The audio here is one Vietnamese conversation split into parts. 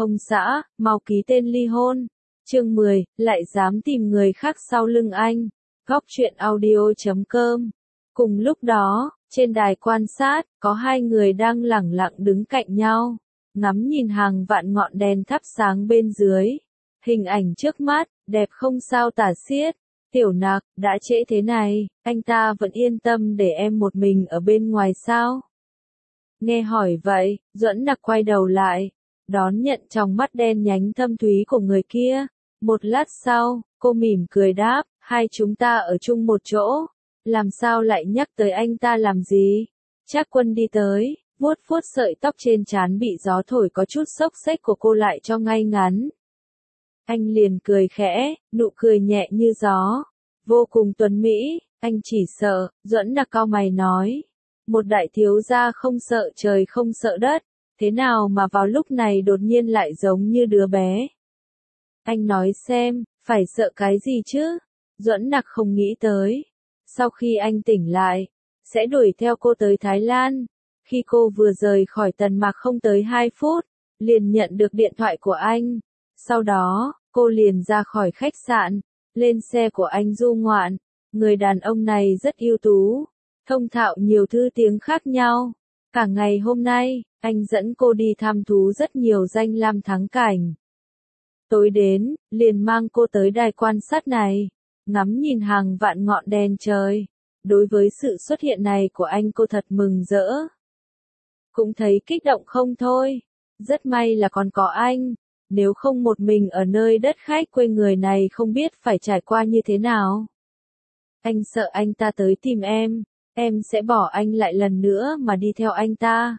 Ông xã, mau ký tên ly hôn. Chương 10, lại dám tìm người khác sau lưng anh. Góc truyện audio.com. Cùng lúc đó, trên đài quan sát, có hai người đang lẳng lặng đứng cạnh nhau, ngắm nhìn hàng vạn ngọn đèn thắp sáng bên dưới. Hình ảnh trước mắt, đẹp không sao tả xiết. Tiểu Nặc, đã trễ thế này, anh ta vẫn yên tâm để em một mình ở bên ngoài sao? Nghe hỏi vậy, Duẫn Nặc quay đầu lại, đón nhận trong mắt đen nhánh thâm thúy của người kia. Một lát sau, cô mỉm cười đáp, hai chúng ta ở chung một chỗ, làm sao lại nhắc tới anh ta làm gì? Trác Quân đi tới, vuốt vuốt sợi tóc trên trán bị gió thổi có chút xốc xếch của cô lại cho ngay ngắn. Anh liền cười khẽ, nụ cười nhẹ như gió, vô cùng tuấn mỹ. Anh chỉ sợ, Duẫn Nặc cau mày nói, một đại thiếu gia không sợ trời không sợ đất, thế nào mà vào lúc này đột nhiên lại giống như đứa bé? Anh nói xem, phải sợ cái gì chứ? Duẫn Nặc không nghĩ tới, sau khi anh tỉnh lại, sẽ đuổi theo cô tới Thái Lan. Khi cô vừa rời khỏi Tần Mạc không tới 2 phút, liền nhận được điện thoại của anh. Sau đó, cô liền ra khỏi khách sạn, lên xe của anh du ngoạn. Người đàn ông này rất ưu tú, thông thạo nhiều thứ tiếng khác nhau. Cả ngày hôm nay, anh dẫn cô đi thăm thú rất nhiều danh lam thắng cảnh. Tối đến, liền mang cô tới đài quan sát này, ngắm nhìn hàng vạn ngọn đèn trời. Đối với sự xuất hiện này của anh cô thật mừng rỡ. Cũng thấy kích động không thôi. Rất may là còn có anh. Nếu không một mình ở nơi đất khách quê người này không biết phải trải qua như thế nào. Anh sợ anh ta tới tìm em sẽ bỏ anh lại lần nữa mà đi theo anh ta.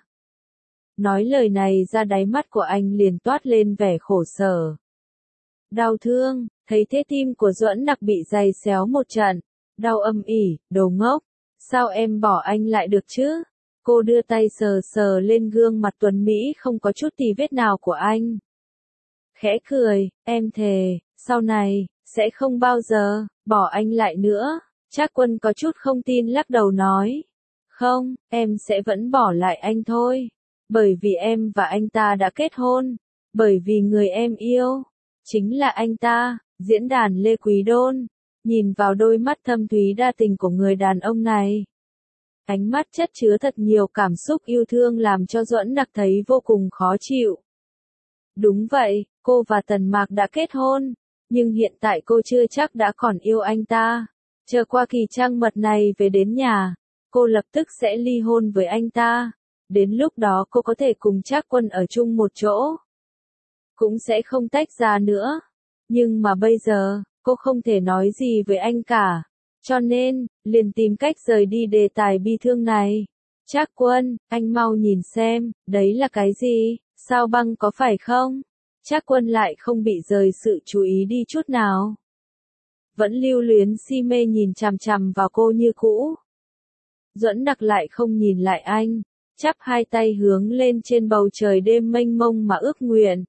Nói lời này ra đáy mắt của anh liền toát lên vẻ khổ sở. Đau thương, thấy thế tim của Duẫn Nặc bị giày xéo một trận, đau âm ỉ, đồ ngốc, sao em bỏ anh lại được chứ? Cô đưa tay sờ sờ lên gương mặt tuấn mỹ không có chút tì vết nào của anh. Khẽ cười, em thề, sau này, sẽ không bao giờ, bỏ anh lại nữa. Trác Quân có chút không tin lắc đầu nói. Không, em sẽ vẫn bỏ lại anh thôi. Bởi vì em và anh ta đã kết hôn. Bởi vì người em yêu, chính là anh ta. Diễn đàn Lê Quý Đôn. Nhìn vào đôi mắt thâm thúy đa tình của người đàn ông này. Ánh mắt chất chứa thật nhiều cảm xúc yêu thương làm cho Duẫn Nặc thấy vô cùng khó chịu. Đúng vậy, cô và Tần Mạc đã kết hôn. Nhưng hiện tại cô chưa chắc đã còn yêu anh ta. Chờ qua kỳ trăng mật này về đến nhà, cô lập tức sẽ ly hôn với anh ta. Đến lúc đó cô có thể cùng Trác Quân ở chung một chỗ. Cũng sẽ không tách ra nữa. Nhưng mà bây giờ, cô không thể nói gì với anh cả. Cho nên, liền tìm cách rời đi đề tài bi thương này. Trác Quân, anh mau nhìn xem, đấy là cái gì? Sao băng có phải không? Trác Quân lại không bị rời sự chú ý đi chút nào. Vẫn lưu luyến si mê nhìn chằm chằm vào cô như cũ. Duẫn Nặc lại không nhìn lại anh, chắp hai tay hướng lên trên bầu trời đêm mênh mông mà ước nguyện.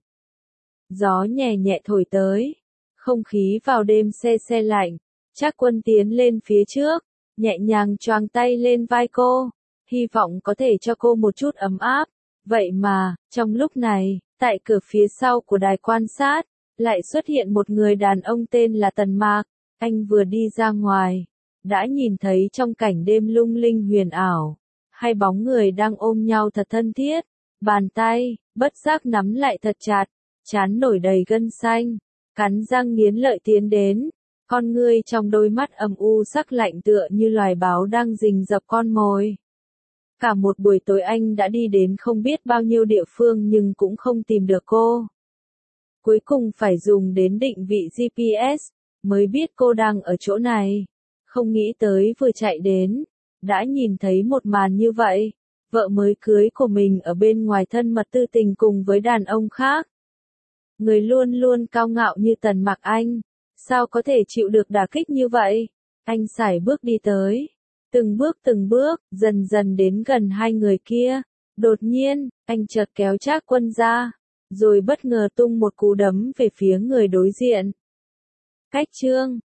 Gió nhẹ nhẹ thổi tới, không khí vào đêm se se lạnh. Trác Quân tiến lên phía trước, nhẹ nhàng choàng tay lên vai cô, hy vọng có thể cho cô một chút ấm áp. Vậy mà, trong lúc này, tại cửa phía sau của đài quan sát, lại xuất hiện một người đàn ông tên là Tần Mạc. Anh vừa đi ra ngoài, đã nhìn thấy trong cảnh đêm lung linh huyền ảo, hai bóng người đang ôm nhau thật thân thiết, bàn tay, bất giác nắm lại thật chặt, trán nổi đầy gân xanh, cắn răng nghiến lợi tiến đến, con ngươi trong đôi mắt âm u sắc lạnh tựa như loài báo đang rình rập con mồi. Cả một buổi tối anh đã đi đến không biết bao nhiêu địa phương nhưng cũng không tìm được cô. Cuối cùng phải dùng đến định vị GPS, mới biết cô đang ở chỗ này. Không nghĩ tới vừa chạy đến, đã nhìn thấy một màn như vậy. Vợ mới cưới của mình ở bên ngoài thân mật tư tình cùng với đàn ông khác. Người luôn luôn cao ngạo như Tần Mạc Anh, sao có thể chịu được đả kích như vậy? Anh sải bước đi tới, từng bước, dần dần đến gần hai người kia. Đột nhiên, anh chợt kéo Trác Quân ra, rồi bất ngờ tung một cú đấm về phía người đối diện. Cách chương